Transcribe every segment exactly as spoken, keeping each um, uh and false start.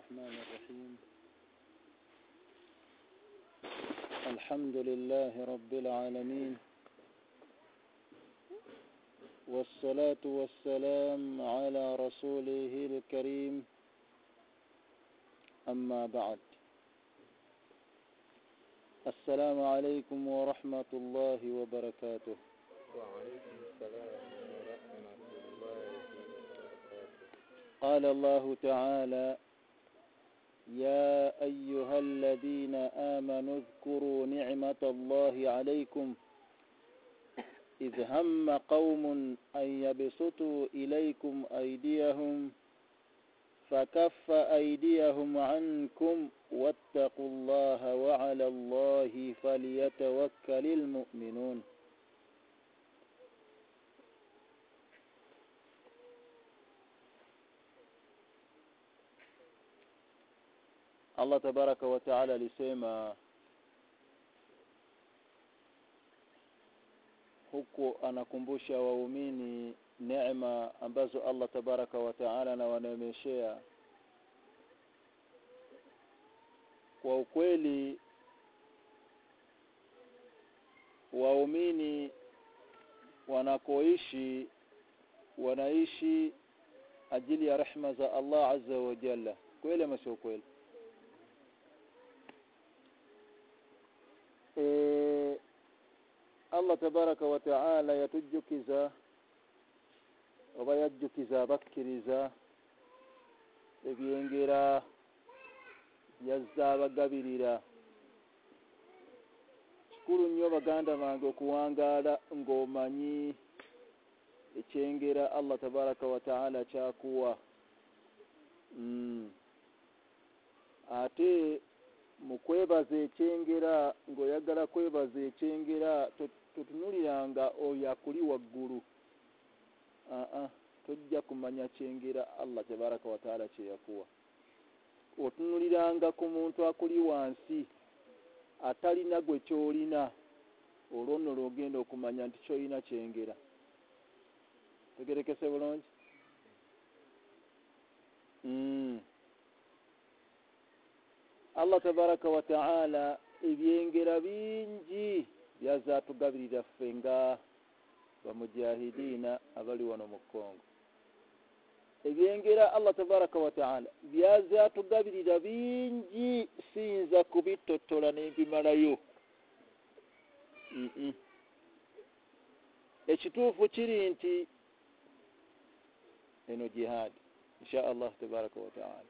الرحمن الرحيم. الحمد لله رب العالمين، والصلاة والسلام على رسوله الكريم، أما بعد. السلام عليكم ورحمة الله وبركاته. وعليكم السلام ورحمة الله وبركاته. قال الله تعالى: يا أيها الذين آمنوا اذكروا نعمة الله عليكم إذ هم قوم أن يبسطوا إليكم أيديهم فكف أيديهم عنكم واتقوا الله وعلى الله فليتوكل المؤمنون. Allah tabaraka wa taala alisema huku anakumbusha waumini neema ambazo Allah tabaraka wa taala anawaneemeshea. Kwa ukweli waumini wanakoishi wanaishi ajili ya rehema za Allah azza wa jalla. Kweli ama sio kweli? E, Allah tabaraka wa taala yatujukiza oba yajjukiza bakkiriza ebyengera yazza abagabirira. Kikulu nnyo baganda bange okuwangaala ng'omanyi ekyengera Allah tabaraka wa taala kyakuwa. Mm. Ate mukwebaza ekyengera ng'oyagala kwebaza ekyengera totunuliranga oyo akuli waggulu. Aa tojja kumanya kyengera Allah tabaraka wa taala kye yakuwa. Otunuliranga ku muntu akuli wansi atalina gwe kyolina, olwo nno lw'ogenda okumanya nti kyolina kyengera. Tegerekese bulungi? Mm. Allah tabaraka wa taala ebyengera bingi byaza tugabirira ffe nga bamujahidina abali wano mu Kongo. Ebyengera Allah tabaraka wa taala byaza tugabirira bingi siyinza kubitotola n'ebimalayo. Mm -mm. Ekituufu kiri nti eno jihad insha Allah tabaraka wa taala.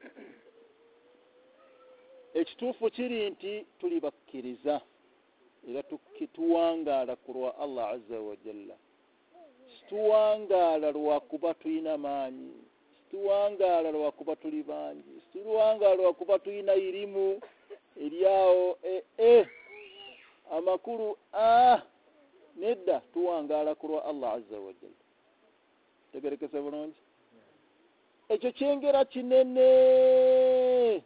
Ekituufu kiri nti tuli bakkiriza era tukituwangaala ku lwa Allah azza wa jalla. Situwangaala lwakuba tulina maanyi, situwangaala lwakuba tuli bangi, situwangaala lwakuba tulina irimu eryawo e, e, amakulu ah, nedda tuwangaala ku lwa Allah azza wa jalla. Tegerekese bulungi? Ekyo kyengera kinene.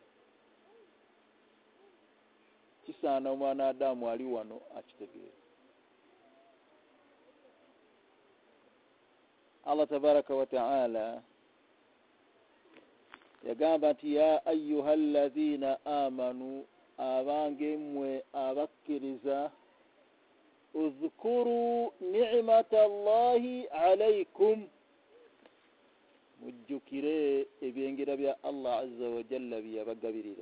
Kisaana omwana Adamu ali wano akitegeera. Allah tabaraka wa taala yagamba nti ya ayyuha alladhina amanu, abange mmwe abakkiriza, udhkuru ni'mata Allahi alaykum, mujjukire ebyengera bya Allah azza wa jalla byabagabirira.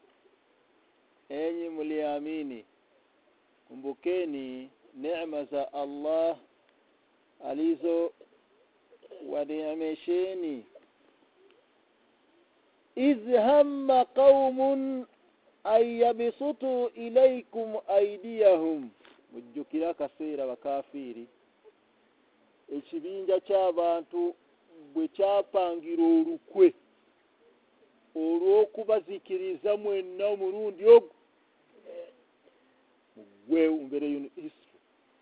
Enyi mliamini, kumbukeni neema za Allah alizo waneemesheni. Idh hamma qaumun an yabsutu ilaykum aydiyahum, mujjukira akaseera bakafiri ekibinja ky'abantu bwe kyapangira olukwe olw'okubazikiriza mwenna omulundi ogwo mugwe umbere yuno Isra.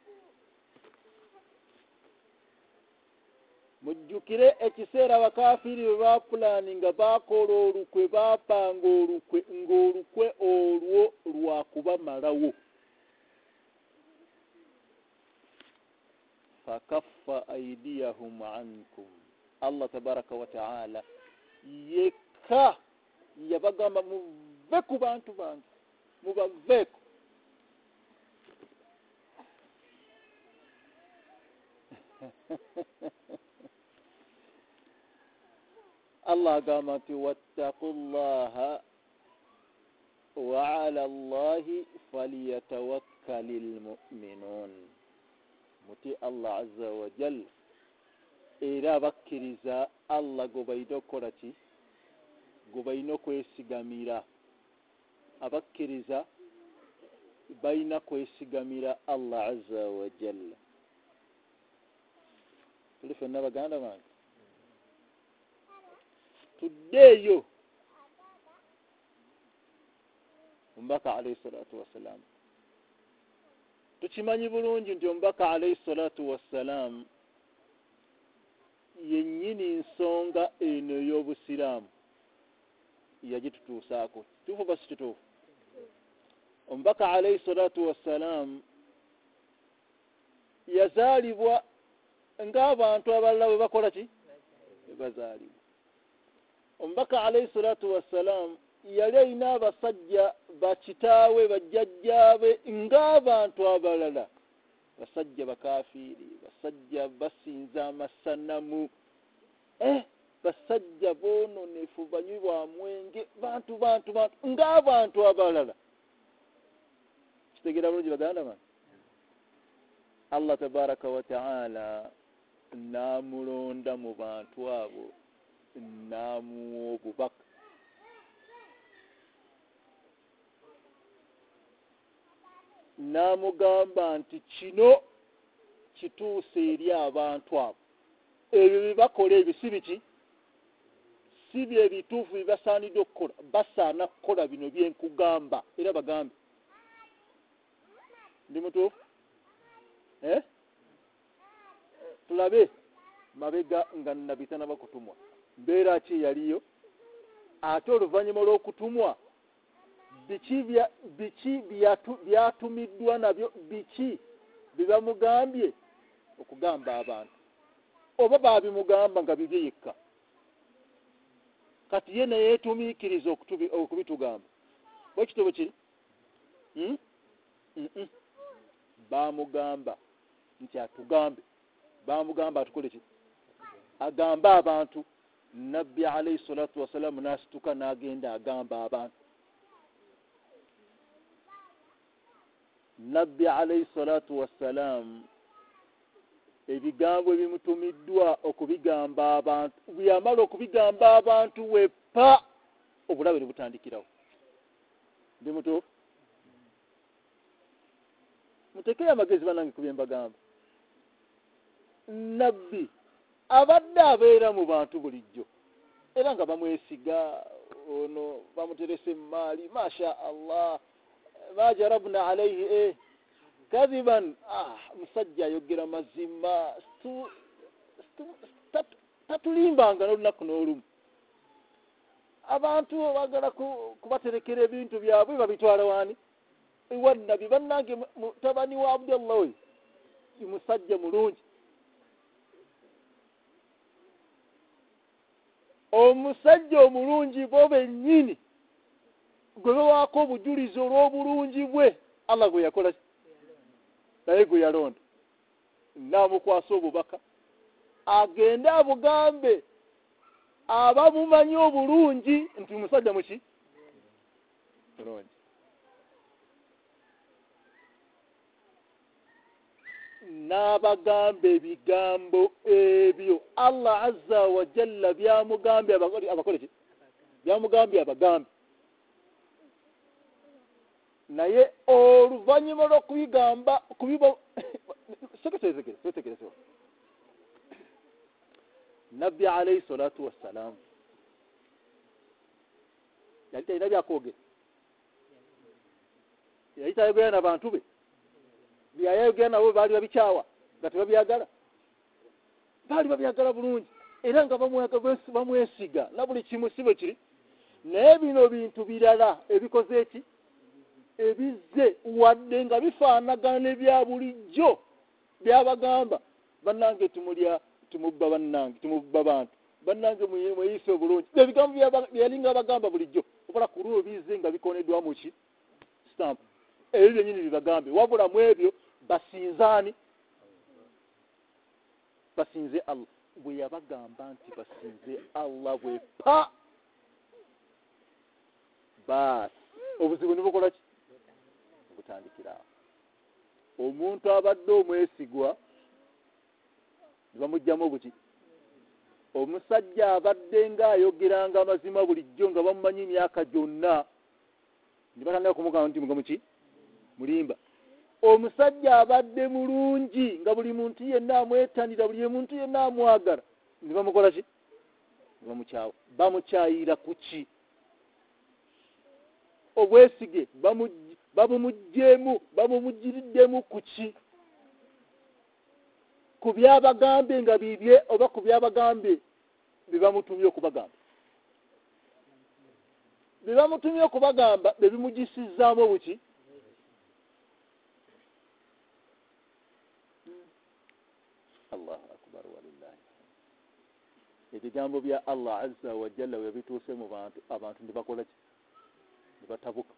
Mujjukire ekiseera bakafiri bwe bapulaninga bakola olukwe, bapanga olukwe ng'olukwe olwo lwakubamalawo. Fakaffa aydiyahum ankum, Allah tabaraka wa taala yekka bagamba muve ku bantu bange mubaveeko. Allah agamba nti wattaqullaha wa ala Allahi falyatawakkalil mu'minun. Muti Allah azza wa jalla era abakkiriza Allah gwe balina okukola ki? Gwe balina okwesigamira. Abakkiriza balina kwesigamira Allah azza wa jalla. Tuli ffenna baganda bange tuddeeyo omubaka alayhi salatu wassalam. Tukimanyi bulungi nti omubaka alayhi salatu wassalam yennyini nsonga eno ey'obusiraamu yagitutuusaako. Kituufu oba si kituufu? Omubaka alayhi salatu wassalam yazaalibwa ng'abantu abalala bwe bakola ki? Bazaalibwa. Omubaka alayhi salatu wassalam yali alina abasajja bakitaawe bajjajjaabe ng'abantu abalala, basajja bakafiiri, basajja basinza amasanamu, eh basajja boononefu banywi bwa mwenge, bantu bantu bantu ng'abantu abalala. Kitegeera bulungi baganda bange? Allah tabaraka wa ta'ala n'amulonda mu bantu abo n'amuwa obubaka. N'amugamba nti kino kituuse eri abantu abo. Ebyo bye bakola ebyo si biki? Si bye bituufu bye basaanidde okukola. Basaana kukola bino bye nkugamba. Era bagambe. Ndi mutuufu? Eh? Tulabe mabega nga nabitana bakutumwa. Mbeera ki yaliyo? Ate oluvannyuma lw'okutumwa biki bya biki byatumiddwa nabyo, biki bibamugambye okugamba abantu, oba babimugamba nga bibye yekka. Kati ye naye yeetumiikiriza okubitugamba. Bwe kitobo kiri? Hmm? Mm-mm. Bamugamba nti atugambe. Bamugamba atukole ki? Agamba abantu. Nabbi alayhi salatu wasalamu n'asituka n'agenda agamba abantu. Nabbi alayhi salatu wassalam ebigambo ebimutumiddwa okubigamba abantu, bw'amala okubigamba abantu wepa obulabe ne butandikirawo. Ndi mutuufu? Mutekere amagezi banange ku bye mbagamba. Nabbi abadde abeera mu bantu bulijjo era nga bamwesiga, ono bamuterese mu maali, masha Allah, ma jarabna alayhi eh kadiban, ah musajja ayogera mazima, tatulimbanga n'olunaku n'olumu. Abantu bagala kubaterekera ebintu byabwe babitwala wani ewa Nabbi. Bannange mutabani wa Abdullah oyo musajja mulungi. Omusajja omulungi bo bennyini gwe bawaako obujulizi olw'obulungi bwe Allah gwe yakola naye gwe yalonda. N'amukwasa obubaka agende abugambe abamumanyi obulungi nti musajja muki mulungi. N'abagamba ebigambo ebyo Allah azza wa jalla byamugambye abakole ki? Byamugambye abagambe. Naye oluvannyuma lw'okubigamba kubiba seketeezekere seketeezekere Nabbi alayhi salatu wassalam yali talina byakwogera, yali tayogera n'abantu be, byayayogera nabo baali babikyawa nga tebabyagala, baali babyagala bulungi era nga bamwesiga na buli kimu si bwe kiri. Naye bino bintu birala ebikoze eki ebizze wadde nga bifaanagana n'ebya bulijjo byabagamba bannange tumulya tumubba bannange tumubba bantu bannange mweyise obulungi. Ebigambo byalinga abagamba bulijjo okukola ku ruubize nga bikoneddwa mu ki stamp ebyo byennyini bibagambe wabula mu ebyo basinzaani basinze Allah bwe yabagamba nti basinze Allah bwe pa baasi obuzibu ne bukola ki butandikira omuntu abadde omwesigwa ne bamugyamu buki omusajja abadde ng'ayogeranga amazima bulijjo nga bamumanyi emyaka gyonna ne batandika kumugamba nti mugamuki mulimba omusajja abadde mulungi nga buli muntu yenna amwetanira buli muntu yenna amwagala ne bamukola ki ne bamukyawa bamukyayira ku ki obwesige babumugjeemu babumugiriddemu ku ki ku byabagambe nga bibye oba ku byabagambe bebamutumye okubagamba bebamutumye okubagamba bebimugisizzaamu buki Allahu akbar walillahi ebigambo bya Allah azza wa jalla we bituuse mu bantu abantu ne bakola ki ne batabuka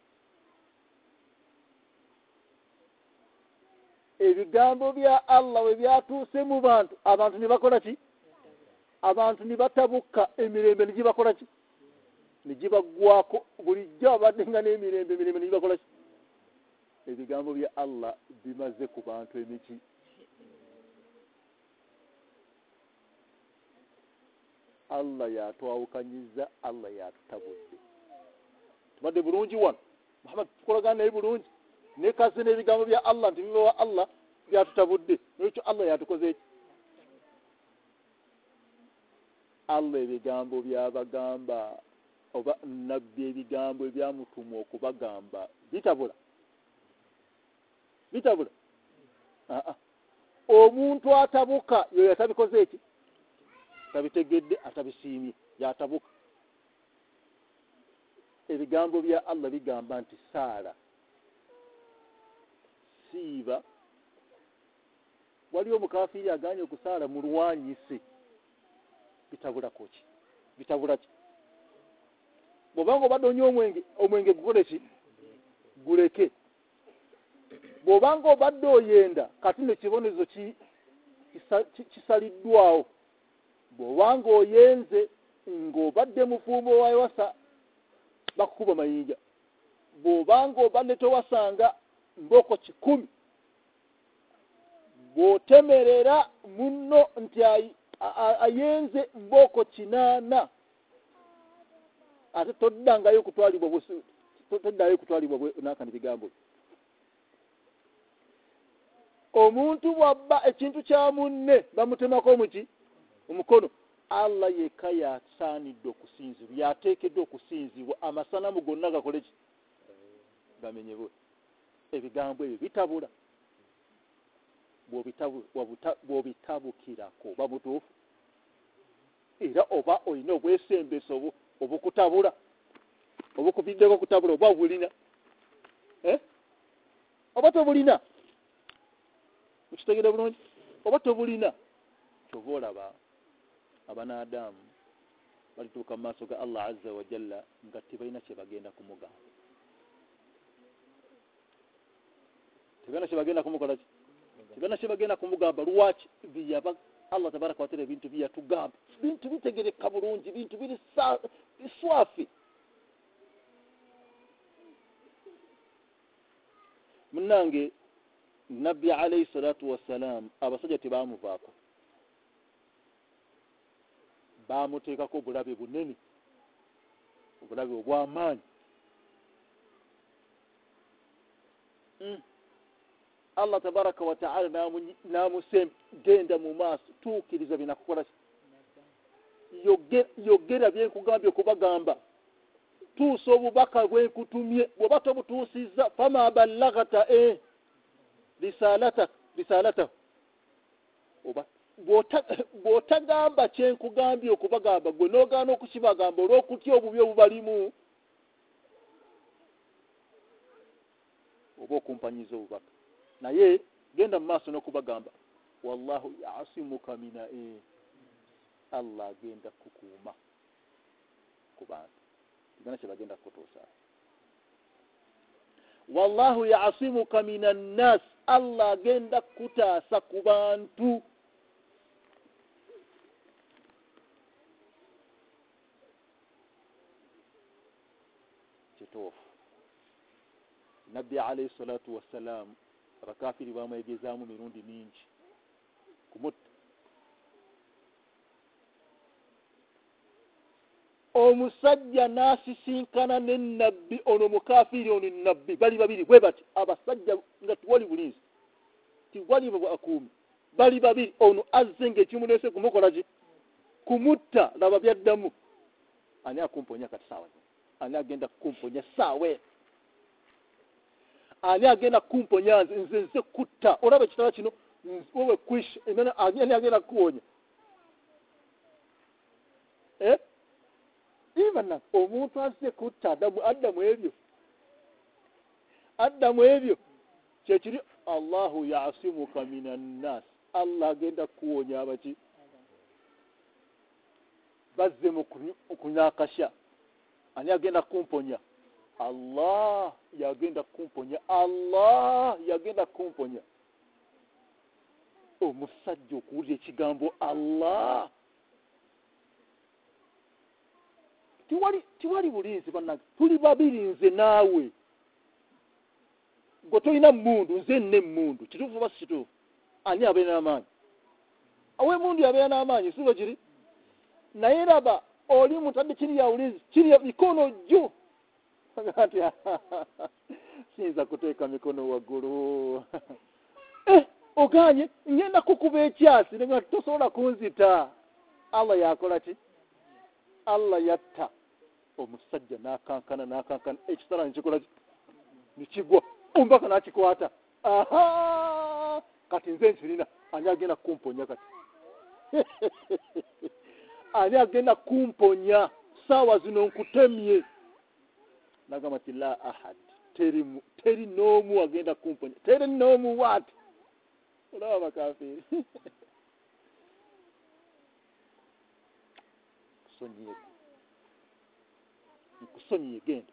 ebigambo bya Allah we byatuuse mu bantu abantu ne bakola ki abantu ne batabuka emirembe ne gibakola ki ne gibagwako bulijjo abadde nga n'emirembe emirembe ne gibakola ki ebigambo bya Allah bimaze ku bantu emiki Allah yatwawukanyiza Allah yatutabudde tubadde bulungi wano Muhammad tukolagana naye bulungi ne kazi n'ebigambo bya Allah nti bibawa Allah byatutabudde n'ekyo Allah yatukoze eki Allah ebigambo byabagamba oba nabbi ebigambo ebyamutuma okubagamba bitabula bitabula aa omuntu atabuka yo yatabikoze eki tabitegedde atabisiimye yatabuka ebigambo bya Allah bigamba nti Saara siiba waliwo mukafiri aganye okusaala mu lwanyise bitabula koki bitabula ki bw'obanga obadde onywa omwenge omwenge gukole ki guleke bw'obanga obadde oyenda kati nekibonezo kisaliddwawo bw'obanga oyenze ng'obadde mufumbo wa Ewasa bakukuba mayinja bw'obanga obadde towasanga mboko kikumi bw'otemerera munno nti ayenze mboko kinaana ate toddangayo kutwalibwa busu toddayo kutwalibwa nakani bigambo omuntu bwabba ekintu kya munne bamutemako omuki omukono Allah yekka yasaanidde okusinzibwa yateekeddwa okusinzibwa amasanamu gonna gakole ki gamenyebwe ebigambo ebyo bitabula bw'obitabukirako oba butuufu era oba olina obwesembeso obukutabula obukubiddeko okutabula oba obulina eh? oba tobulina ukitegere bulungi oba tobulina kyova olaba abanaadamu balituuka mu maaso ga Allah azza wa jalla nga tebalina kye bagenda kumugamba tebalina kye bagenda kumukola ki tebalina kye bagenda kumugamba lwaki biyaba Allah tabaraka wa taala ebintu byatugamba bintu bitegereka bulungi bintu biri biswafi munange nabbi alayhi salatu wassalam abasajja tebamuvaako bamuteekako obulabe bunene obulabe obw'amaanyi mm. Allah tabaraka wa ta'ala namusem genda mu maaso tuukiriza binakukola yogera byenkugambye okubagamba tuusa obubaka bwenkutumye bw'oba tobutuusizza fama ballagata eh risalata risalata oba bw'otagamba kyenkugambye okubagamba gwe n'ogaana okukibagamba olw'okutya obubi obubalimu oba okumpanyiza obubaka naye genda mu maaso n'okubagamba wallahu ya'asimuka mina eh Allah agenda kukuuma ku bantu kigana kye bagenda kutuusa. Wallahu ya'asimuka minan nas, Allah agenda kutaasa ku bantu. Kituufu. Nabbi alayhi salatu wassalam abakafiri bamwegezaamu mirundi mingi kumutta. Omusajja n'asisinkana ne nabbi ono mukafiri ono nabbi bali babiri bwe bati abasajja nga tuwali bulinzi tiwali bwakuumi bali babiri ono azze ng'ekimuleese kumukola ki kumutta laba byaddamu ani akumponya kati saawa ani agenda kumponya saawe ani agenda kumponya nze nze kutta olaba ekitaba kino wowe kwish emena ani agenda kuwonya eh Even omuntu azze kutta adamu addamu ebyo addamu ebyo kyekiri Allahu ya'asimuka minan nas, Allah agenda kuwonya abaki bazze mu kunyakasha ani agenda kumponya Allah yagenda kumponya Allah yagenda kumponya. Omusajja okuwulira ekigambo Allah tiwali tiwali bulinzi bannange tuli babiri nze naawe gwe tolina mmundu nze nne mmundu kituufu oba si kituufu ani abeera n'amaanyi awe mundu yabeera n'amaanyi si bwe kiri naye raba oli mutadde kiriya bulinzi kiriya mikono jjo ati siyinza kuteeka mikono waggulu eh oganye ngenda kukuba ekyasi nga tosobola kunzita. Allah yakola ki Allah yatta omusajja n'akankana n'akankana ekisala nikikola nikigwa ombaka n'akikwata. Aha kati nze nsirina ani agenda kumponya kati ani agenda kumponya saawa zino nkutemye nagamba ti la ahad teri teri n'omu agenda kumponya teri n'omu wati olaba bakafiri kusonyiye kusonyiye genda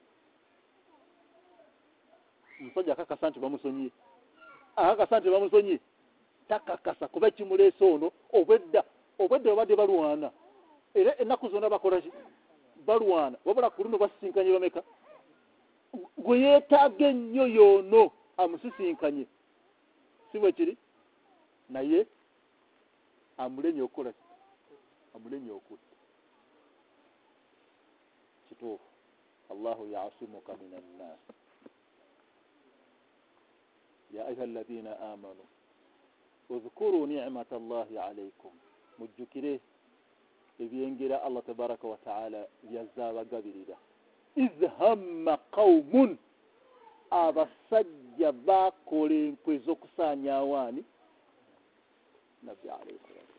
musajja akakasa nti bamusonyiye akakasa nti bamusonyiye takakasa kuba ekimuleese ono obwedda obwedda babadde balwana era ennaku zonna bakola ki balwana wabula ku luno basisinkanye bameka gwe yeetaaga ennyo yoono amusisinkanye si bwe kiri naye amulenye okukola ki amulenye okutta kituufu. Allahu ya'asimuka minan nas ya ayuha alladhina amanu udhkuru ni'mata Allahi alaykum mujjukire ebyengera Allah tabaraka wa ta'ala byazaabagabirira. Idh hamma qaumun abasajja bakola enkwe z'okusaanya awaani nabbi alayhi salatu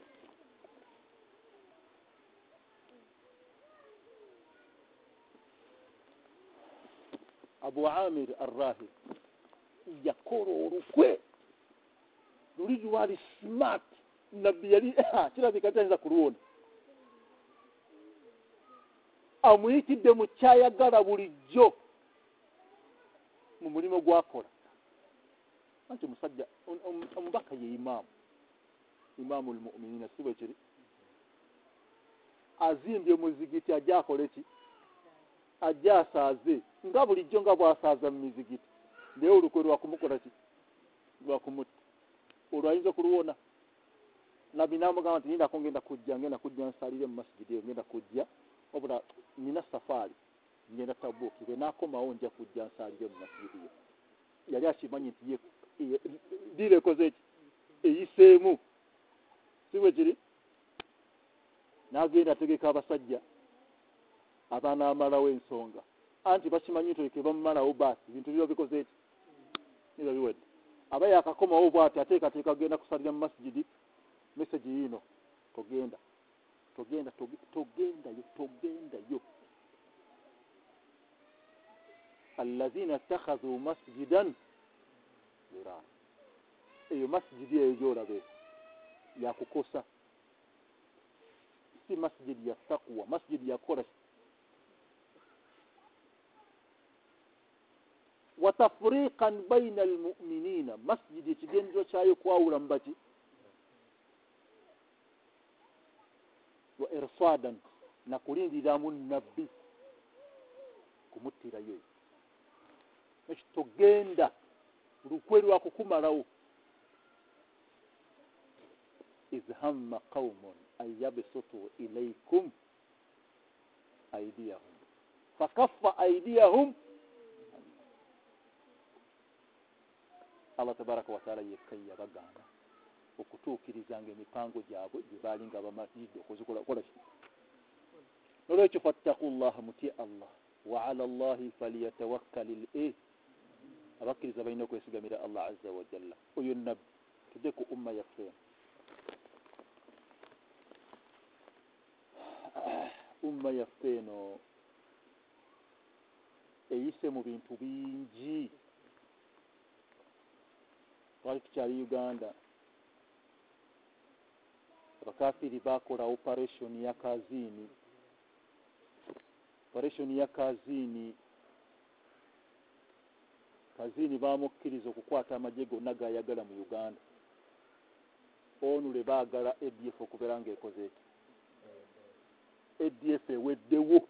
Abu Amir Ar-Rahib yakola olukwe luli lwali smart nabbi yali kirabika tayinza kulwona amuyitidde mu kyayagala bulijjo mu mulimu gwakola anti musajja omubaka ye imaamu imaamu almu'minina si bwe kiri azimbye muzigiti ajja akole ki ajja asaaze nga bulijjo nga bwasaaza mu mizigiti naye olukwe lwakumukola ki lwakumutta olwayinza kulwona nabbi n'amugamba nti nindako ngenda kujja ngenda kujja nsalire mu masjidi eyo ngenda kujja obula nina safaari ngenda tabuuki bwe naakomawo nja kujja nsalire mu masjidi eyo yali akimanyi nti ye direkoze eki eyiseemu si bwe kiri n'agenda ategeka abasajja abanaamalawo ensonga anti bakimanyi nti ke bamumalawo baasi bintu biba bikoze eki niba biwedde aba yakakomawo bw'ati ateekateeka agenda kusalira mu masjidi meseji yino togenda togenda togendayo togendayo alladhina ittakhadhu masjidan dirara eyo masjidi eyo gyolabe yakukosa si masjidi ya taqwa masjidi ya kola tafriqan baina almu'minina masjidi ekigendero kyayo kwawula mbaki wa irsadan na kulindiramu nabbi kumuttirayo ekyo togenda lukwe lwakukumalawo izhamma qaumun an yabsutu ilaykum aydiyahum fakaffa aydiyahum Allah tabaraka wa taala yekka yabagamba okutuukirizanga emipango gyabwe gye baali nga bamalidde okuzikola kola ki nolwekyo fattaqullaha mutye Allah wa ala Allahi falyatawakkalil eh abakkiriza balina okwesigamira Allah azza wa jalla oyo nabbi tujje ku umma yaffe umma yaffe eno eyise mu bintu bingi twali tukyali Uganda abakafiri bakola operation ya kazini operation ya kazini kazini bamukkiriza okukwata amagye gonna gayagala mu Uganda onule baagala A D F okubeera ng'ekoze eki A D F eweddewo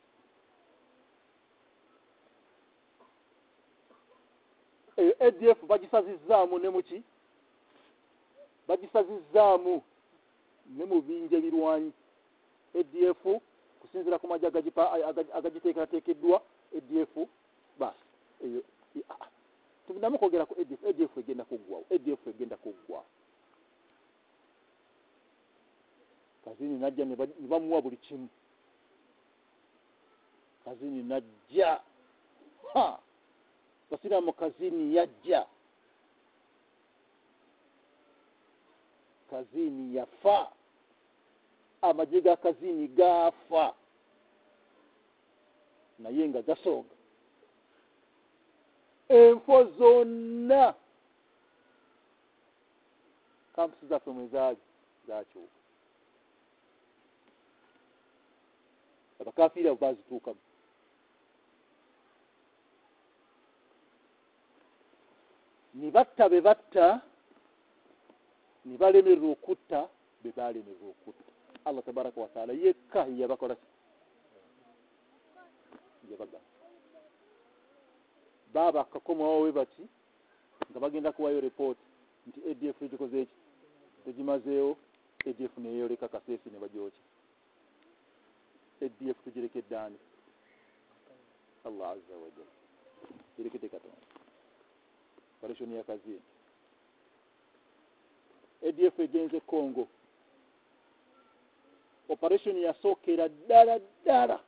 eyo A D F bagisazizaamu ne muki bagisazizaamu ne mu binja birwanyi A D F kusinzira ku majja agagiteekerateekeddwa A D F basi eyo tubinamu kwogera ku A D F A D F egenda kuggwawo A D F egenda kuggwawo kazini najja ne bamuwa buli kimu kazini najja ha basiramu kazini yajja kazini yafa amagye ga kazini gafa naye nga gasooga enfo zonna kampusi zaffe mwezaali zakyuka abakafiira bazituukamu ni batta be batta ni balemererwa okutta be balemererwa okutta Allah tabaraka wa taala yekka yabakola yabaga baba akakomawo we bati nga bagenda kuwayo report nti A D F egikoze eki tegimazeewo A D F neyoleka kasesi ne bajoki A D F tugirekedde ani Allah azza wa jalla tugirekedde Katonda operation ya kazini A D F egenze Congo operation yasookera ddala ddala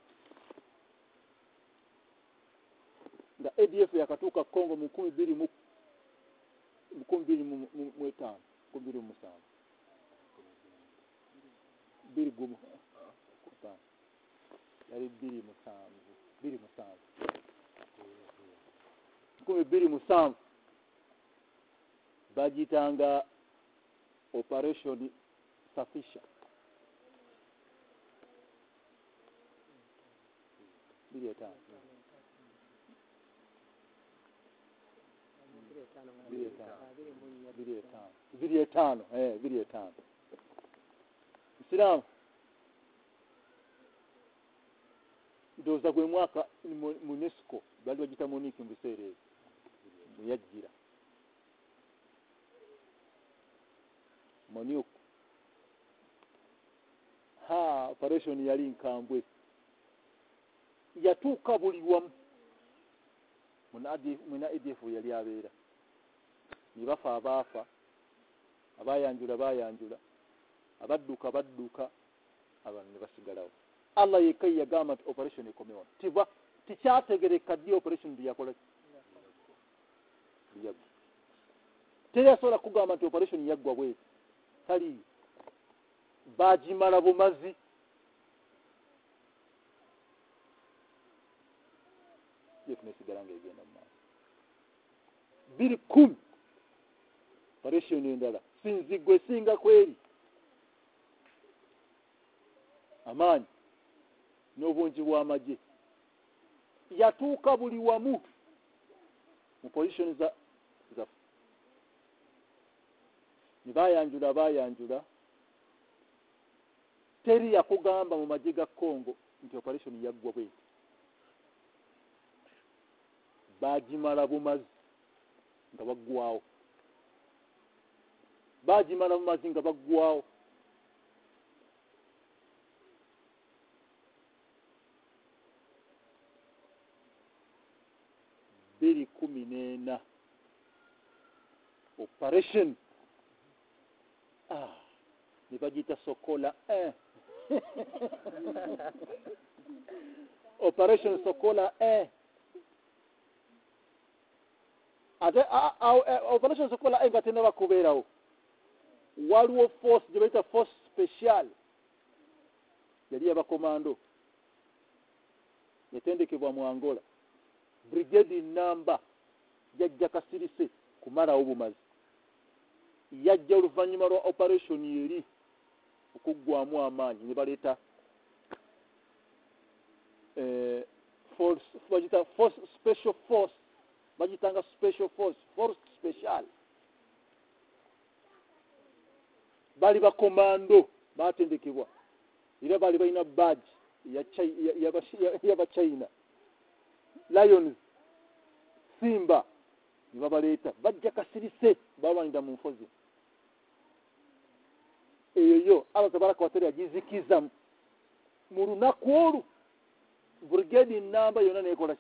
nga A D F yakatuuka Congo mu nkumi bbiri mu nkumi bbiri mu etaano nkumi bbiri mu musanvu bbiri gumu yali bbiri musanvu bbiri musanvu nkumi bbiri musanvu bagitanga operation Safisha bbiri etaano bbiri etaano eh bbiri etaano Isiramu ndowooza gwe mwaka UNESCO bali bagita Monique mu biseera ebyo muyajjira Monique ha operation yali nkambwe yatuuka buli wamu muna A D F yali abeera nibafa abaafa abayanjula bayanjula abadduka badduka abantu ne basigalawo Allah yekka yagamba nti operation ekomewa tiba tikyategereka ddi operation yakola yagwa teyasobola kugamba nti operation yaggwa bwe tali bagimala bumazi yefunesigala nga egenda mu maaso bbiri kumi operation endala sinzigwe singa kweri amaanyi n'obungi bw'amagye yatuuka buli wamu mu position za za ne bayanjula bayanjula teri yakugamba mu magye ga Congo nti operation yaggwa bwe bagimala bumazi nga baggwawo bagimala bumazi nga baggwawo biri kumi n'ena operation ah ne bagita Sokola un operation Sokola un ate operation Sokola un gatenda bakubeerawo waliwo force gye bayita force special yali yabakomando yatendekebwa mu Angola brigade number yajja Kasirise kumalawo bumazi yajja oluvannyuma lwa operation yeri okuggwamu amaanyi ne baleeta eh, force bagita force special force bagitanga special force force special bali bakomando batendekebwa era bali balina badge ya ya China Lions Simba ne babaleeta bajja Kasirise babanida mu nfozi eyo Allah tabaraka wa taala yagizikiza mu lunaku olu brigade namba yona nekola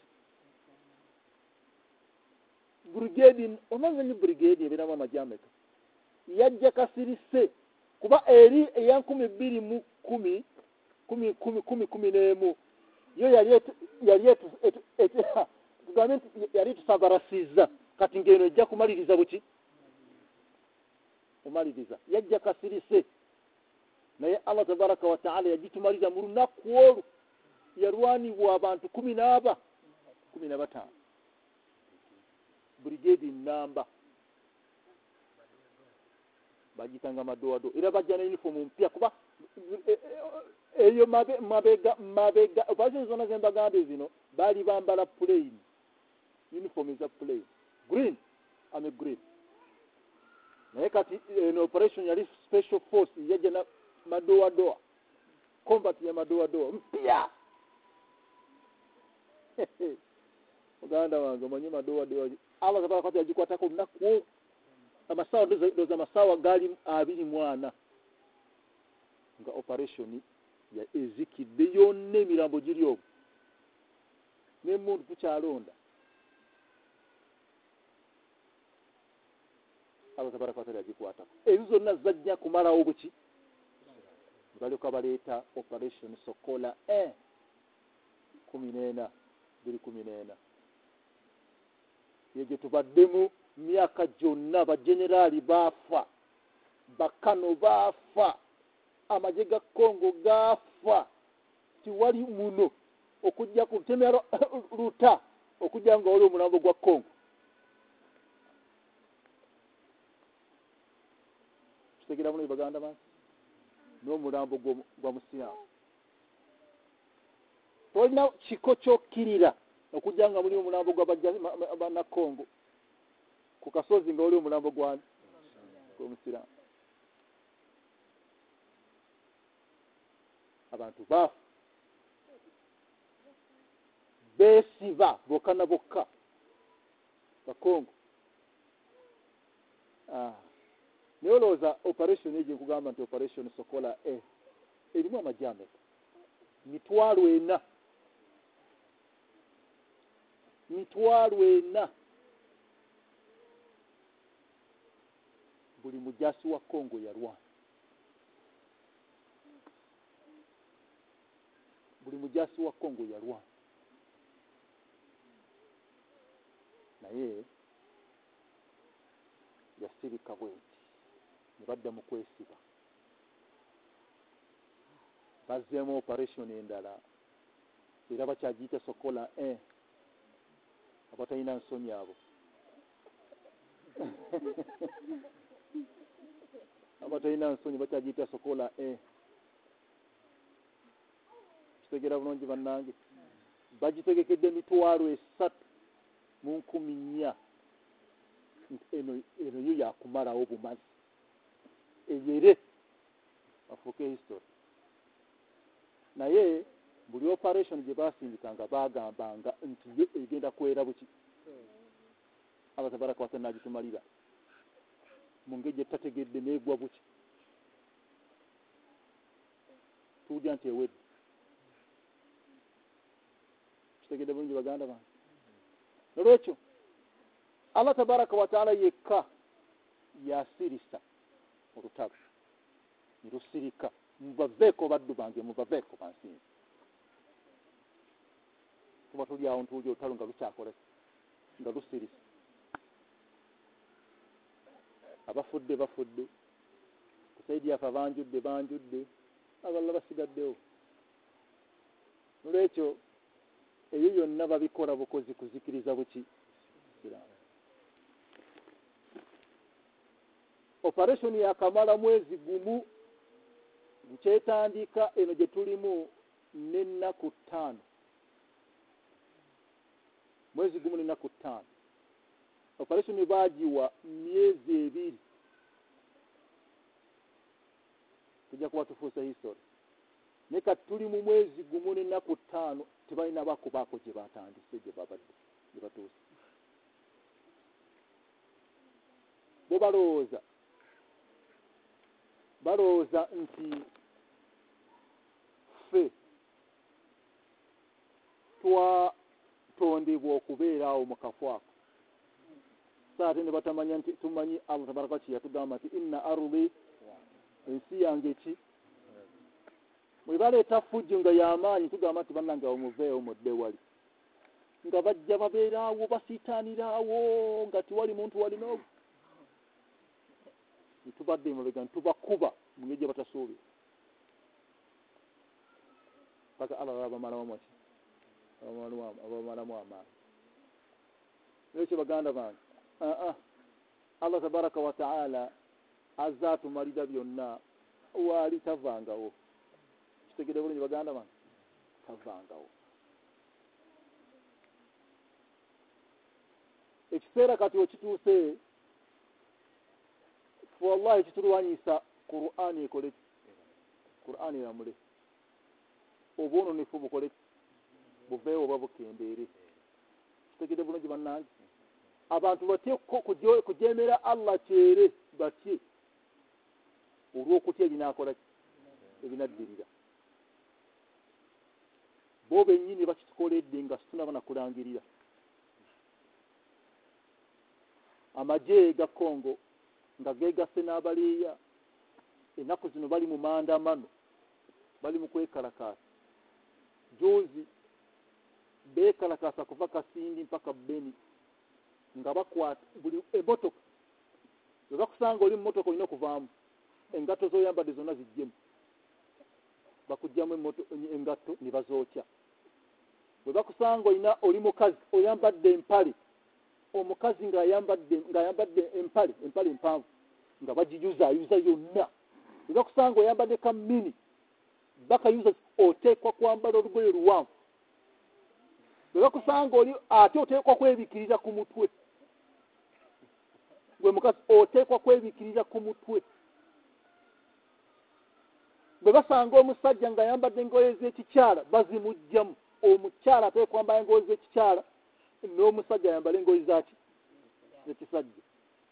brigade omanyi ni brigade ebirama majameka yajja Kasirise kuba eri eya nkumi bbiri mu kumi kumi kumi kumi kumi n'emu yo yali yali tugambe yali tusabarasiza kati ngeno ejja kumaliriza buki kumaliriza yajja Kasirise naye Allah tabaraka wa taala yagitumaliza mu lunaku olu yarwanibwa abantu kumi n'aba kumi na batano brigade namba bagitanga madoado era bajja na uniform mpya kuba eyo mabe mabega mabega baje zona zemba gambe zino bali bambala plain uniform za plain green ame green naye kati in operation yali special force yaje na madoado combat ya madoado mpya uganda wangu manyi madoado Allah sabaka kati ajikwata ko naku amasawa doza masawa gali abiri mwana nga operation ya ezikidde yonna emirambo giri obwo ne muntu tukyalonda Allah tabaraka wa taala agikwata ezo zonna zajja kumalawo buki balyoka baleeta operation Sokola un kumi n'ena biri kumi n'ena yeje tubaddemu myaka gyonna bajenerali baafa bakano baafa amagye ga Congo gafa tiwali muno okujja kutemera luta okujja nga oli omulambo gwa Congo kitegera muno baganda bantu n'omulambo gwa musiramu tolina kiko kyokirira okujja nga muli omulambo gwa Congo ku kasozi nga oli omulambo gwa musiramu abantu bafu besiba bokka na bokka bakongo ah neoloza operation eje kugamba nti operation Sokola e erimu amajambo mitwalo ena mitwalo ena buli mujasi wa Congo yarwana buli mujasi wa Congo yarwana naye yasirika bweti nibadda mu kwesiba bazzeemu operation endala era bakyagiyita Sokola un abatalina nsonyi abo abatalina nsonyi bakyagiyita Sokola un kitegera bulungi bannange bagitegekedde emitwalo esatu mu nkumi nnya eno eno yo yakumalawo bumazi eyere afuuke history naye buli operation gye basindikanga bagambanga nti yo egenda kwera buki Allah tabaraka wa taala agitumalira mu ngeri gye tategedde neegwa buki tuwulira nti ewedde kitegedde bulungi baganda bange nolwekyo Allah tabaraka wa taala yekka yasirisa olutalo nilusirika mubaveeko baddu bange mubaveeko bansinzi tuba tuli awo ntuwulira olutalo nga lukyakola nga lusirisa abafudde bafudde kusaidi yaffe abanjudde banjudde abalala basigaddewo nolwekyo eyo yonna babikola bukozi kuzikiriza buki operation yakamala mwezi gumu nkyetandika eno gye tulimu n'ennaku ttaano mwezi gumu n'ennaku ttaano operation baagiwa myezi ebiri tujja kuba tufuusa history naye kati tuli mu mwezi gumu n'ennaku ttaano tebalina bakubaako gye batandise gye babadde gye batuuse bo balowooza balowooza nti ffe twatondebwa okubeera awo mu kafo ako saate ne batamanya nti tumanyi Allah tabaraka ki yatugamba nti inna ardi ensi yange ki bwe baleeta fujjo nga y'amaanyi tugamba nti bannange awo muveewo mudde wali nga bajja babeeraawo basiitaaniraawo nga tiwali muntu walina ogwo nitubadde emabega nitubakuba mu ngeri gye batasuubira paka Allah babamalamu mwaki abamalamu amaanyi nekyo baganda bange aa Allah tabaraka wa taala azza atumalira byonna waali tavangawo kitegedde bulungi baganda bange tavangawo ekiseera kati okituuse wallahi kitulwanyisa Qur'ani ekole Qur'ani eramule obuononefu bukole buveewo oba bukendeere kitegedde bulungi bannange abantu batye kujeemera Allah kyere batye olw'okutya ebinaakola ebinaddirira bo bennyini bakitukoledde nga situnaba na kulangirira amagye ga Kongo nga geegasse n'abaliiya ennaku zino bali mu maandamano bali mu kwekalakaasa juzi beekalakaasa kuva Kasindi mpaka Beni nga bakwata buli emmotoka bwe bakusanga oli mu mmotoka olina okuvaamu engatto z'oyambadde zonna zijjemu bakugjamu engatto ne bazookya bwe bakusanga olina oli mukazi oyambadde empale omukazi ng'ayambadde ng'ayambadde empale empale empanvu nga bagiyuzaayuza yonna bwe bakusanga oyambadde kammini bakayuza oteekwa kwambala olugoye luwanvu bwe bakusanga oli ate oteekwa kwebikiriza ku mutwe gwe mukazi oteekwa kwebikiriza ku mutwe bwe basanga omusajja ng'ayambadde engoye z'ekikyala bazimugjamu omukyala ateekwa kwambala engoye z'ekikyala n'omusajja ayambala engoye zaki z'ekisajja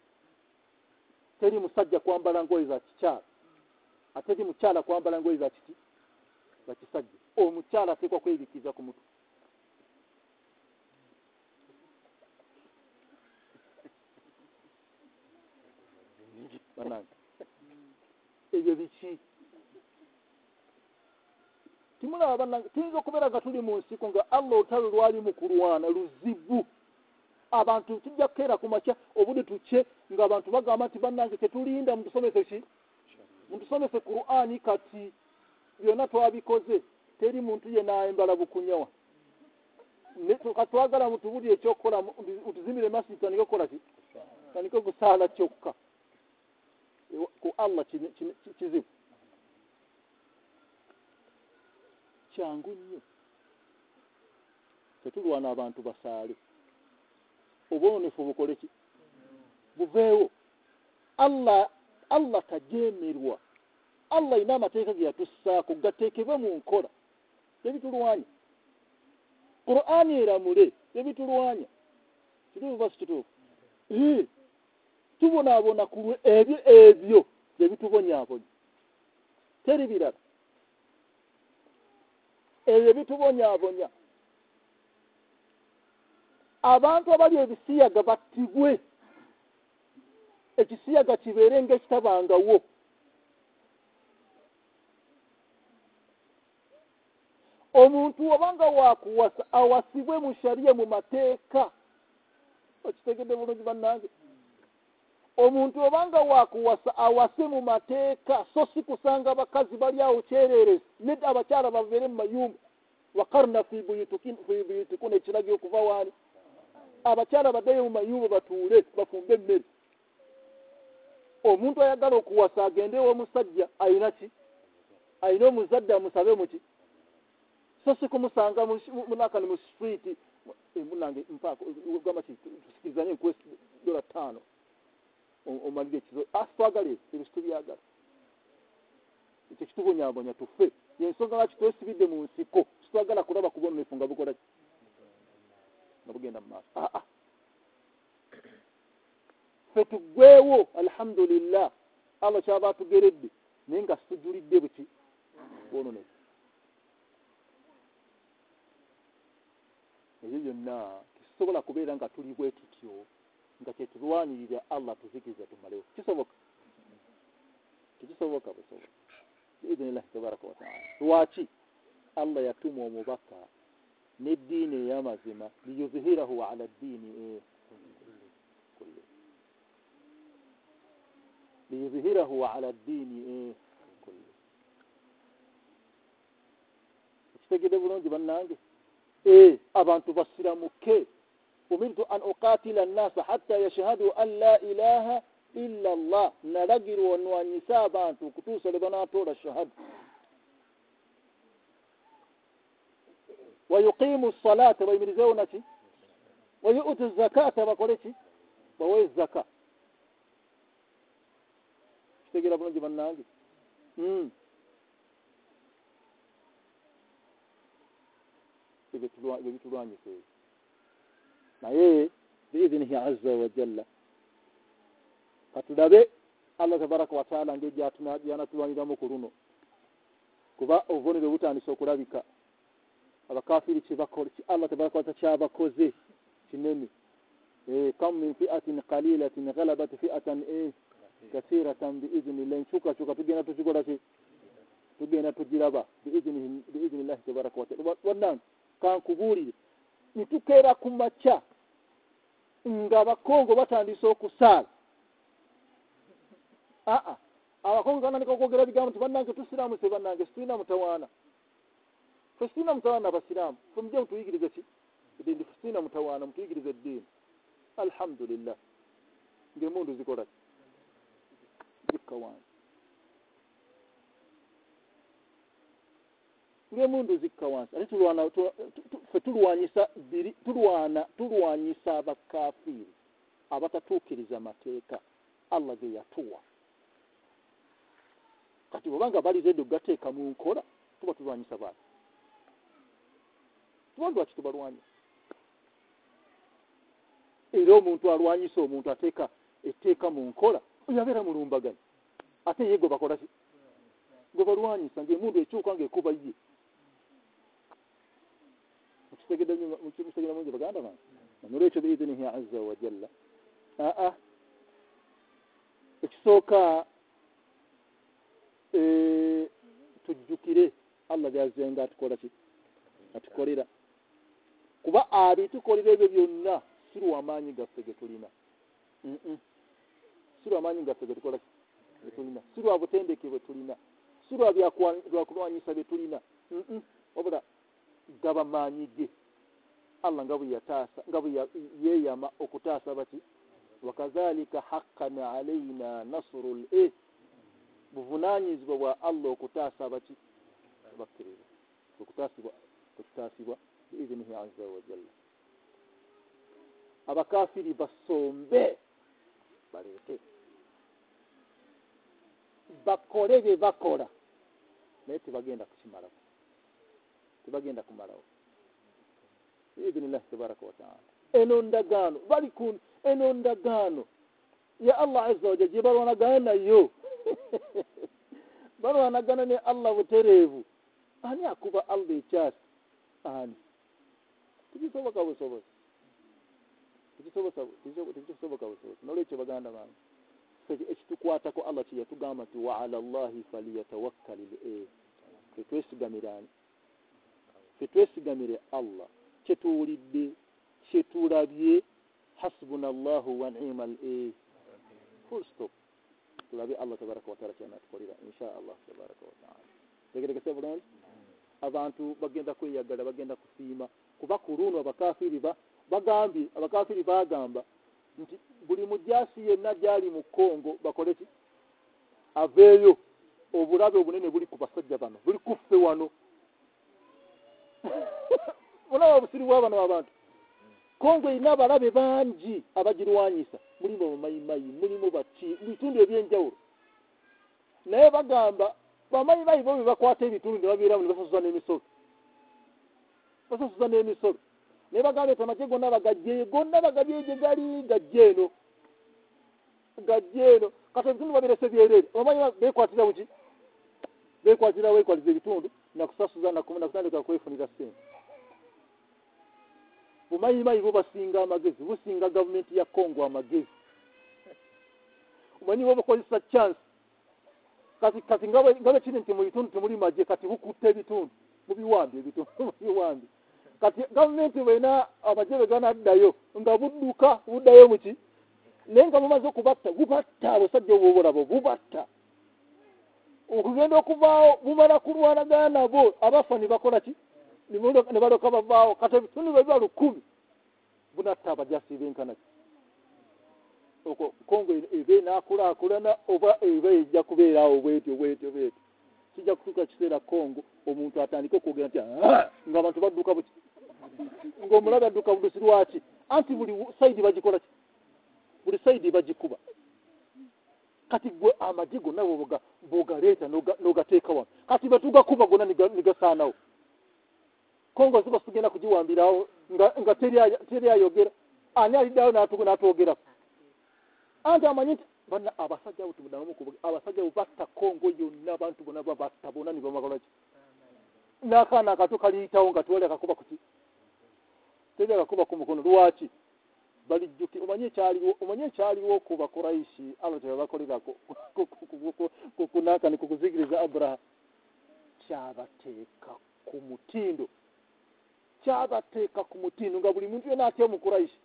teri musajja kwambala ngoye za kikyala ate teri mukyala kwambala ngoye za kiti za kisajja omukyala ateekwa kwebikiriza ku mutwe banange ebyo biki timulaba bannange tuyinza okubeera nga tuli mu nsiko nga Allah olutalo lwali mu kulwana luzibu abantu tujja kukeera ku makya obudde tukye ng'abantu bagamba nti bannange tetulinda mutusomese ki mutusomese Qur'ani kati byonna twabikoze teri muntu ye naayembala bukunyawa katwagala mutubulire ekyokukola utuzimire masjid tanike okukola ki tanike okusaala kyokka ku Allah kizibu kyangu nnyo tetulwana abantu basaale obwononefu bukole ki buveewo. Allah Allah tajeemerwa. Allah ina amateeka ge yatussaako gateekebwe mu nkola. Tebitulwanya. Qur'ani eramule tebitulwanya. Kituufu basi kituufu. Eh. Tubonaabona ku ebyo ebyo ebitubonyaabonya. Teri birala. Ebyo bitubonyaabonya. Abantu abali ebisiyaga battibwe. Ekisiyaga kibeere ng'ekitabangawo. Omuntu obanga wakuwasa awasibwe mu sharia mu mateeka. Okitegedde bulungi bannange. Omuntu obanga wakuwasa awase mu mateeka so si kusanga bakazi bali awo kyererezi nedda abakyala babeere mu mayumba wakarna fi buyutikuna ekiragiro okuva waani abakyala baddeyo mu mayumba batuule bafumbe emmere. Omuntu ayagala okuwasa agende w'omusajja ayina ki? Ayina omuzadde amusabe muki? So si kumusanga munakani mu street munange mpaako gamba ki tusikizanye nkwesi dola ttaano omalire ekizo asitwagale ebisitu byagala. Ekyo kitubonyaabonya tufe. Yensonga lwaki twesibidde mu nsiko kitwagala kulaba kubonefu nga bukola ki nga bugenda mu maaso. Ah, ah. Ffe tuggweewo alhamdulillah Allah kyaba atugeredde naye nga situjulidde buki bwononefu. Ebyo byonna kisobola kubeera nga tuli bwe tutyo nga kyetulwanirira Allah tuzikiza tumalewo. Kisoboka? Tekisoboka busoboka. Biidhnillahi tabaraka wa ta'ala. Lwaki? Allah yatuma omubaka n'eddiini ey'amazima liyuzhirahu ala ddiini kulli. Liyuzhirahu ala ddiini kulli. Kitegedde bulungi bannange? Eh, abantu basiramuke. Umirtu an uqatila an-nasa hatta yashhadu an la ilaha illa Allah. Nalagiru onwanyisa abantu okutuusa lwe banaatoola shahada. Wa yuqimu as-salata bayimirizeewo naki? Wa yu'tu az-zakata bakole ki? Bawe zaka. Kitegeera bulungi bannange? Mm. Ebitulwanyisa ebyo. Naye biidhnihi azza wa jalla katulabe Allah tabaraka wa taala ng'egyanatulwaniramu ku luno kuba obubonero butandise okulabika abakafiri kyebakola Allah tabaraka wa taala kyabakoze kinene. Kam min fi'atin qalilatin ghalabat fi'atan kathiratan biidhnillah. Nkyukakyuka tugenda tukikola ki tugenda tugiraba biidhnillahi tabaraka wa taala. Wannange kankubuulire nitukeera ku makya nga abakongo batandise okusaala. Aa abakongo kanandika okwogera bigambo nti bannange tusiraamuse bannange situlina mutawaana. Ffe situlina mutawaana abasiraamu. Ffe mujje mutuyigirize ki? Ndi situlina mutawaana mutuyigirize eddiini. Alhamdulillah. Ng'emundu zikola ki? Zikka wansi. Ng'emundu zikka wansi. Ate tulwana ffe tulwanyisa biri tulwana tulwanyisa abakafiri abatatuukiriza mateeka Allah ge yatuwa. Kati bw'obanga balizedde okugateeka mu nkola tuba tulwanyisa baani? Tuba lwaki tubalwanyisa? Era omuntu alwanyisa omuntu ateeka etteeka mu nkola oyo abeera mulumbagana. Ate ye gwe bakola ki? Gwe balwanyisa ng'emundu ekyuka ng'ekuba ye. Mukitegedde mungi baganda bange. Nolwekyo biidhnihi azza wa jalla. Aa ekisooka tujjukire Allah byazenga atukola ki? Atukolera. Kuba abitukolera ebyo byonna si lw'amaanyi gaffe ge tulina. Si lw'amaanyi gaffe ge tukola ki? Tulina. Si lwa butendeke bwe tulina. Si lwa kulwanyisa bye tulina. Wabula gaba maanyi ge. Allah nga bwe yataasa nga bwe yeeyama okutaasa bati wakazalika haqqan alaina nasrul eh buvunaanyizibwa bwa Allah okutaasa bati bakkiriza okutaasibwa okutaasibwa biidhnihi azza wa jalla. Abakafiri basombe baleete bakole bye bakola naye tebagenda kukimalawo tebagenda kumalawo biidhinillahi tabaraka wataala eno ndagaano bali ku eno ndagaano ya Allah azza wa jalla gye balwanagana nayo balwanagana ne Allah butereevu ani akuba Allah ekyasi ani tikisoboka busobozi tikisoboka tikisoboka busobozi nolwekyo baganda bange ekitukwatako Allah kye yatugamba nti wa ala Allahi falyatawakkalil e twesigamirani twesigamire Allah kyetuwulidde kyetulabye hasbunallahu wa ni'mal e full stop tulabe Allah tabaraka wa taala kyanatukolera insha Allah tabaraka wa taala tegerekese bulungi abantu bagenda kweyagala bagenda kusiima kuba kuruno abakafiri ba bagambye abakafiri bagamba nti buli mujasi yenna gyali mu Kongo bakole ki aveeyo obulabe obunene buli ku basajja bano buli kuffe wano olaba obusiri bw'abano abantu Kongo ina abalabe bangi abagirwanyisa mulimu bamayimayi mulimu baki bitundu ebyenjawulo naye bagamba bamayimayi bo bebakwata ebitundu ne babeeramu ne basasuza n'emisolo basasuza n'emisolo naye bagamba eti amagye gonna bagajjeeyo gonna bagabye gye gali gajje eno gajje eno kati ebitundu babirese byereere bamayimayi beekwatira buki beekwatira weekwatiza ebitundu nakusasuza nakutandika kwefunira ssente bumayimayi bo basinga amagezi businga gavumenti ya Kongo amagezi umanyi bo bakozesa chance kati kati ngabe ngabe kiri nti mu bitundu temuli magye kati bukutte ebitundu mubiwambye ebitundu mubiwambye kati gavumenti wena amagye ganaddayo nga budduka buddayo muki nenga mumaze okubatta bubatta abasajja obubolabo bubatta okugenda okuvaawo bumala kulwanagana nabo abafa ne bakola ki ne baloka bavaawo kati ebitundu bwe biba lukumi bunatta abajasi benkana okwo Kongo ebe naakulaakulana oba eba ejja kubeeraawo bwetyo bwetyo bwetyo kijja kutuuka kiseera Kongo omuntu atandika okwogera nti ng'abantu badduka buki ng'omulabe adduka budusi lwaki anti buli sayidi bagikola ki buli sayidi bagikuba kati gwe amagye gonna bw'ogaleeta n'ogateeka wano kati betugakuba gonna nigasaanawo Kongo ziba sigenda kugiwambirawo nga nga teri ayogera ani aliddayo n'atwogerako anti amanyi nti bana abasajja abo tumudamu kuvuga abasajja abo batta Kongo yonna abantu bonna babatta bonna ne bamakola ki n'akaana akato kaliyitawo nga tewali akakuba kuki teri akakuba ku mukono lwaki balijjuki omanyi ekyaliwo omanyi ekyaliwo ku bakuraishi abo tebabakolerako kunakani kukuzikiriza Abraha kyabateeka ku mutindo kyabateeka ku mutindo nga buli muntu yena atya omukuraishi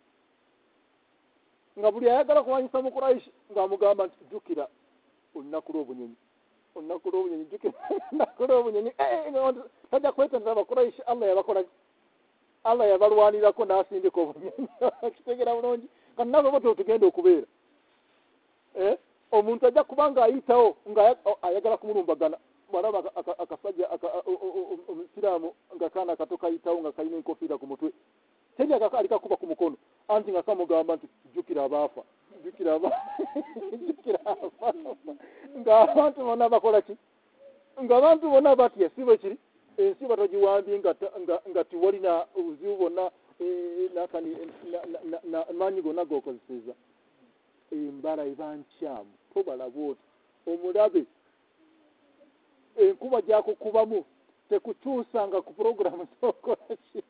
nga buli ayagala kuwanyisa mukuraishi ng'amugamba nti jjukira olunaku lw'obunyonyi olunaku lw'obunyonyi jjukira olunaku lw'obunyonyi tajja kwetondera abakuraishi Allah yabakola Allah yabalwanirako n'asindika obunyonyi kitegera bulungi kati nabo bote otugenda okubeera omuntu ajja kuba ng'ayitawo ng'ayagala kumulumbagana bwalaba akasajja omusiraamu nga kaana kato kayitawo nga kalina enkofiira ku mutwe teri alikakuba ku mukono anti nga kamugamba nti jjukira abaafa jjukira jjukira abaafa ng'abantu bonna bakola ki ng'abantu bonna batya si bwe kiri ensi batogiwambye nga tiwalina obuzibu bwonna maanyi gonna g'okozeseza embala eba nkyamu tobalaba oti omulabe enkuba gyakukubamu tekukyusanga ku puroguramu zokola ki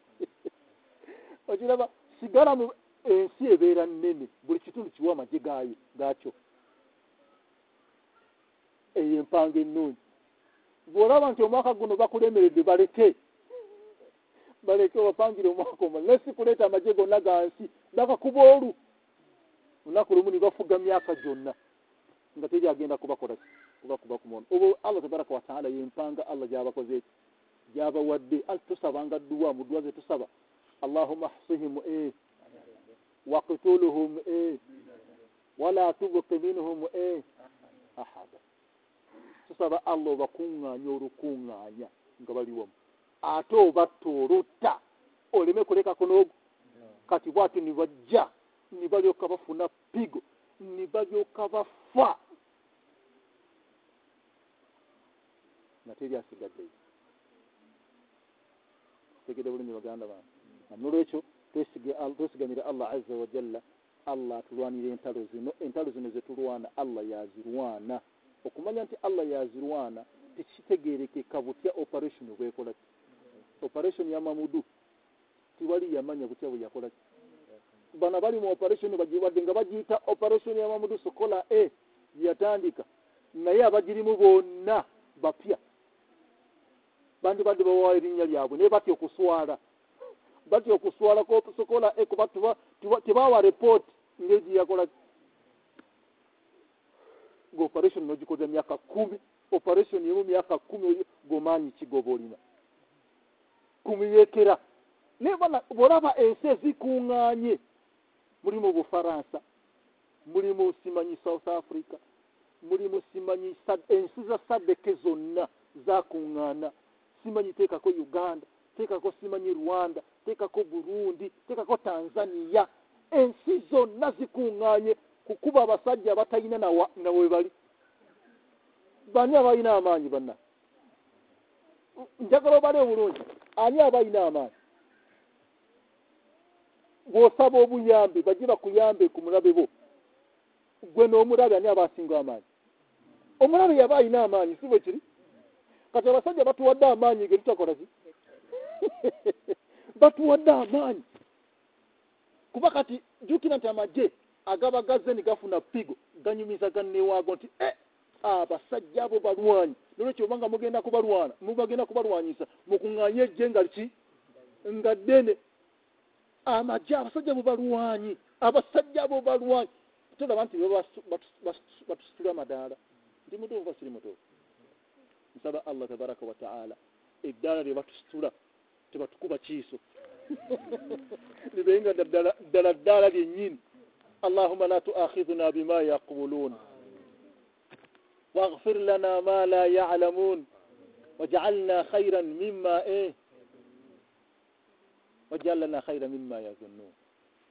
okiraba sigala mu ensi ebeera nnene buli kitundu kiwa amagye gaayo gaakyo eyo empanga ennungi bw'olaba nti omwaka guno bakulemeredde baleke baleke bapangire omwaka omulala lesi kuleeta amagye gonna ga nsi bakakuba olu olunaku lumu ne bafuga myaka gyonna nga teri agenda kubakola kubakuba ku mono obwo Allah tabaraka wa taala yempanga Allah gy'abakoze eki gy'abawadde anti tusabanga dduwa mu dduwa ze tusaba Allahumma ahsihim eh waqtuluhum eh wala tubqi minhum eh ahada tusaba Allah bakuŋŋaanya olukuŋŋaanya nga bali wamu ate obatta olutta oleme kuleka kunoogu kati bwatu ne bajja ne balyoka bafuna pigo ne balyoka bafa nga teri asigaddeyo. Tegede bulungi baganda bange. Nolwekyo twesigamire Allah azza wa jalla. Allah atulwanira entalo zino, entalo zino zetulwana Allah yazirwana. Okumanya nti Allah yazirwana tekitegeerekeka butya operation bwekola. Operation ya Mamudu tiwali yamanya butya bwe yakola. Bana bali mu operation bagiwadde nga bagiyita operation ya Mamudu Sokola e yatandika naye abagirimu bonna bapya. Bandi bandi bawa erinnya lyabwe naye batya okuswala. Batya okuswala ko Sokola e kuba tebawa report ngeji yakola. Go operation no gikoze myaka kumi. Operation yemu myaka kumi gomanyi kigobolina. Kumi yekera. Ne bana boraba ense zikunganye. Muri mu Bufaransa, muri mu simanyi South Africa, muri mu simanyi ensi za sadeke zonna zakungana. Simanyi teka ko Uganda, teka ko simanyi Rwanda, teka ko Burundi, teka ko Tanzania. Ensi zonna zikunganye kukuba abasajja batayina na nawe bali. Bani abayina amaanyi banna. Njagala bale bulungi. Ani abayina amaanyi? Bw'osaba obuyambe bagira kuyambe ku mulabe bo. Gwe n'omulabe ani abasinga amaanyi? Omulabe yaba ayina amaanyi si bwe kiri? Kati abasajja batuwadde amaanyi ge tutakola ki? Batuwadde amaanyi. Kuba kati jukira nti amagye agaba gazze ni gafuna pigo ganyumiza ganneewaago nti eh abasajja abo balwanyi. Nolwekyo obanga mugenda kubalwana mubagenda kubalwanyisa mukuŋŋaanye ejje nga ki nga ddene. Amagye abasajja abo balwanyi abasajja abo balwanyi. Tulaba nti batusitula amadaala. Ndi mutuufu basiri mutuufu. Nsaba Allah tabaraka wa ta'ala eddaala lye batusitula tebatukuba kiiso. Libenga ddala ddala lyennyini. Allahumma la tu'akhidhna bima yaqulun waghfir lana ma la ya'lamun waj'alna khayran mimma eh waj'al lana khayran mimma yazunnun.